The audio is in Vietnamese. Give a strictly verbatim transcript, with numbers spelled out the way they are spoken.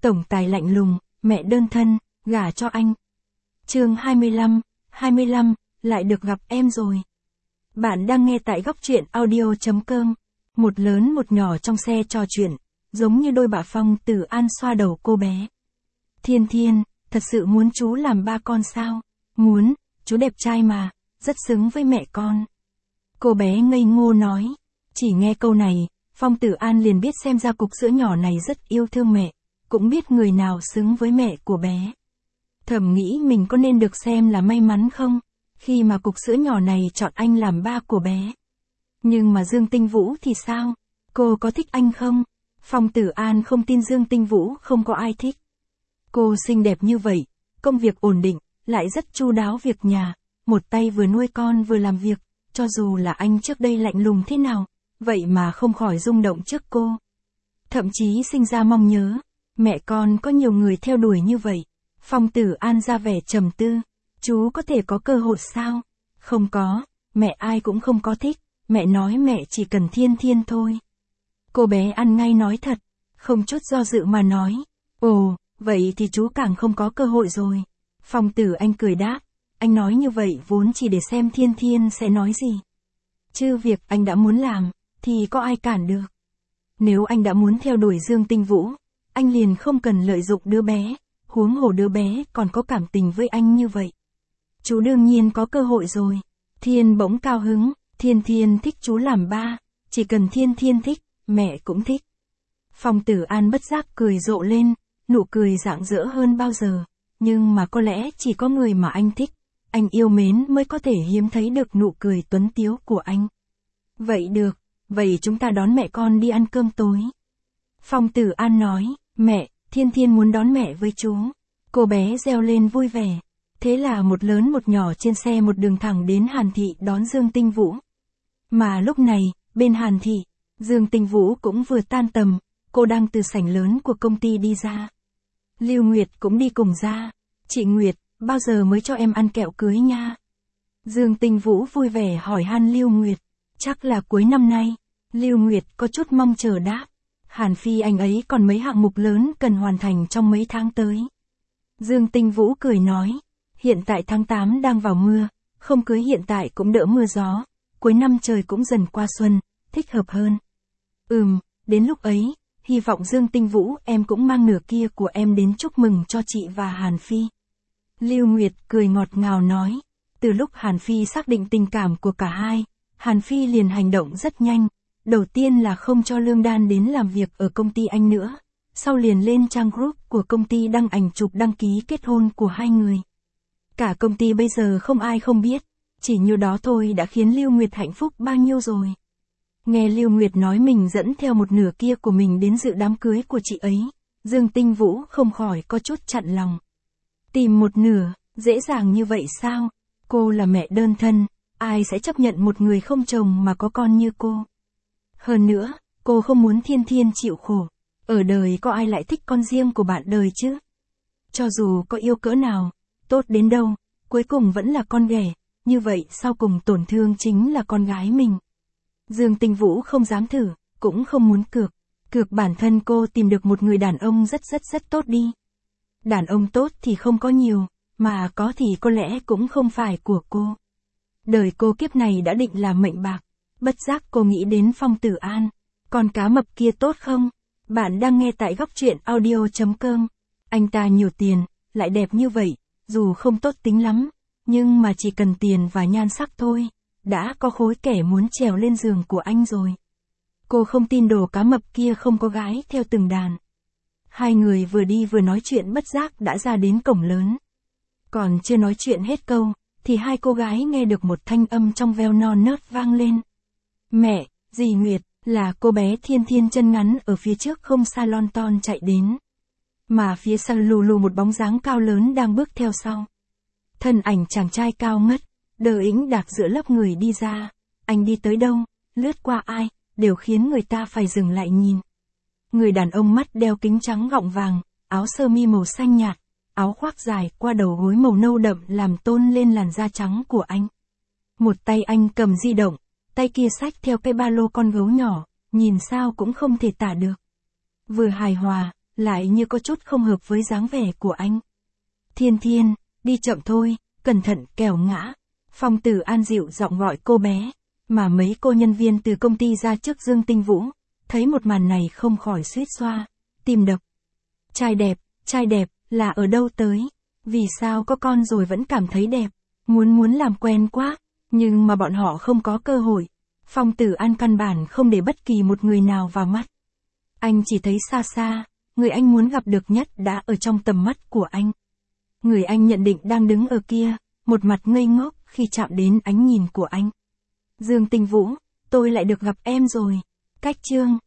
Tổng tài lạnh lùng, mẹ đơn thân, gả cho anh. Chương hai mươi lăm, hai mươi lăm, lại được gặp em rồi. Bạn đang nghe tại góc truyện audio chấm com. Một lớn một nhỏ trong xe trò chuyện, giống như đôi bà Phong Tử An xoa đầu cô bé. Thiên Thiên, thật sự muốn chú làm ba con sao? Muốn, chú đẹp trai mà, rất xứng với mẹ con. Cô bé ngây ngô nói. Chỉ nghe câu này, Phong Tử An liền biết xem ra cục sữa nhỏ này rất yêu thương mẹ, cũng biết người nào xứng với mẹ của bé. Thầm nghĩ mình có nên được xem là may mắn không, khi mà cục sữa nhỏ này chọn anh làm ba của bé. Nhưng mà Dương Tinh Vũ thì sao? Cô có thích anh không? Phong Tử An không tin Dương Tinh Vũ không có ai thích. Cô xinh đẹp như vậy, công việc ổn định, lại rất chu đáo việc nhà, một tay vừa nuôi con vừa làm việc, cho dù là anh trước đây lạnh lùng thế nào, vậy mà không khỏi rung động trước cô. Thậm chí sinh ra mong nhớ, mẹ con có nhiều người theo đuổi như vậy. Phong Tử An ra vẻ trầm tư, chú có thể có cơ hội sao? Không có, mẹ ai cũng không có thích, mẹ nói mẹ chỉ cần Thiên Thiên thôi. Cô bé ăn ngay nói thật, không chút do dự mà nói, ồ, vậy thì chú càng không có cơ hội rồi. Phong Tử Anh cười đáp, anh nói như vậy vốn chỉ để xem Thiên Thiên sẽ nói gì. Chứ việc anh đã muốn làm, thì có ai cản được. Nếu anh đã muốn theo đuổi Dương Tinh Vũ, anh liền không cần lợi dụng đứa bé, huống hồ đứa bé còn có cảm tình với anh như vậy. Chú đương nhiên có cơ hội rồi. Thiên bỗng cao hứng, Thiên Thiên thích chú làm ba, chỉ cần Thiên Thiên thích, mẹ cũng thích. Phong Tử An bất giác cười rộ lên, nụ cười rạng rỡ hơn bao giờ, nhưng mà có lẽ chỉ có người mà anh thích, anh yêu mến mới có thể hiếm thấy được nụ cười tuấn tiếu của anh. Vậy được, vậy chúng ta đón mẹ con đi ăn cơm tối. Phong Tử An nói, mẹ, Thiên Thiên muốn đón mẹ với chú. Cô bé reo lên vui vẻ. Thế là một lớn một nhỏ trên xe một đường thẳng đến Hàn Thị đón Dương Tinh Vũ. Mà lúc này, bên Hàn Thị, Dương Tinh Vũ cũng vừa tan tầm, cô đang từ sảnh lớn của công ty đi ra. Lưu Nguyệt cũng đi cùng ra. Chị Nguyệt, bao giờ mới cho em ăn kẹo cưới nha? Dương Tinh Vũ vui vẻ hỏi han Lưu Nguyệt. Chắc là cuối năm nay. Lưu Nguyệt có chút mong chờ đáp. Hàn Phi anh ấy còn mấy hạng mục lớn cần hoàn thành trong mấy tháng tới. Dương Tinh Vũ cười nói. Hiện tại tháng tám đang vào mưa, không cưới hiện tại cũng đỡ mưa gió. Cuối năm trời cũng dần qua xuân, thích hợp hơn. Ừm, đến lúc ấy, hy vọng Dương Tinh Vũ em cũng mang nửa kia của em đến chúc mừng cho chị và Hàn Phi. Lưu Nguyệt cười ngọt ngào nói. Từ lúc Hàn Phi xác định tình cảm của cả hai, Hàn Phi liền hành động rất nhanh. Đầu tiên là không cho Lương Đan đến làm việc ở công ty anh nữa. Sau liền lên trang group của công ty đăng ảnh chụp đăng ký kết hôn của hai người. Cả công ty bây giờ không ai không biết. Chỉ như đó thôi đã khiến Lưu Nguyệt hạnh phúc bao nhiêu rồi. Nghe Lưu Nguyệt nói mình dẫn theo một nửa kia của mình đến dự đám cưới của chị ấy. Dương Tinh Vũ không khỏi có chút chặn lòng. Tìm một nửa, dễ dàng như vậy sao? Cô là mẹ đơn thân, ai sẽ chấp nhận một người không chồng mà có con như cô? Hơn nữa, cô không muốn Thiên Thiên chịu khổ. Ở đời có ai lại thích con riêng của bạn đời chứ? Cho dù có yêu cỡ nào, tốt đến đâu, cuối cùng vẫn là con ghẻ, như vậy sau cùng tổn thương chính là con gái mình. Dương Tinh Vũ không dám thử, cũng không muốn cược. Cược bản thân cô tìm được một người đàn ông rất rất rất tốt đi. Đàn ông tốt thì không có nhiều, mà có thì có lẽ cũng không phải của cô. Đời cô kiếp này đã định là mệnh bạc. Bất giác cô nghĩ đến Phong Tử An. Con cá mập kia tốt không? Bạn đang nghe tại góc truyện audio chấm com. Anh ta nhiều tiền, lại đẹp như vậy, dù không tốt tính lắm, nhưng mà chỉ cần tiền và nhan sắc thôi, đã có khối kẻ muốn trèo lên giường của anh rồi. Cô không tin đồ cá mập kia không có gái theo từng đàn. Hai người vừa đi vừa nói chuyện bất giác đã ra đến cổng lớn. Còn chưa nói chuyện hết câu, thì hai cô gái nghe được một thanh âm trong veo non nớt vang lên. Mẹ, dì Nguyệt, là cô bé Thiên Thiên chân ngắn ở phía trước không xa lon ton chạy đến. Mà phía sau lù lù một bóng dáng cao lớn đang bước theo sau. Thân ảnh chàng trai cao ngất, đờ ĩnh đạc giữa lớp người đi ra. Anh đi tới đâu, lướt qua ai, đều khiến người ta phải dừng lại nhìn. Người đàn ông mắt đeo kính trắng gọng vàng, áo sơ mi màu xanh nhạt, áo khoác dài qua đầu gối màu nâu đậm làm tôn lên làn da trắng của anh. Một tay anh cầm di động, tay kia xách theo cái ba lô con gấu nhỏ, nhìn sao cũng không thể tả được. Vừa hài hòa, lại như có chút không hợp với dáng vẻ của anh. Thiên Thiên, đi chậm thôi, cẩn thận kẻo ngã. Phong Tử An dịu giọng gọi cô bé, mà mấy cô nhân viên từ công ty ra trước Dương Tinh Vũ, thấy một màn này không khỏi suýt xoa, tim đập. Trai đẹp, trai đẹp, là ở đâu tới? Vì sao có con rồi vẫn cảm thấy đẹp? Muốn muốn làm quen quá, nhưng mà bọn họ không có cơ hội. Phong Tử An căn bản không để bất kỳ một người nào vào mắt. Anh chỉ thấy xa xa, người anh muốn gặp được nhất đã ở trong tầm mắt của anh. Người anh nhận định đang đứng ở kia, một mặt ngây ngốc khi chạm đến ánh nhìn của anh. Dương Tinh Vũ, tôi lại được gặp em rồi. Cách chương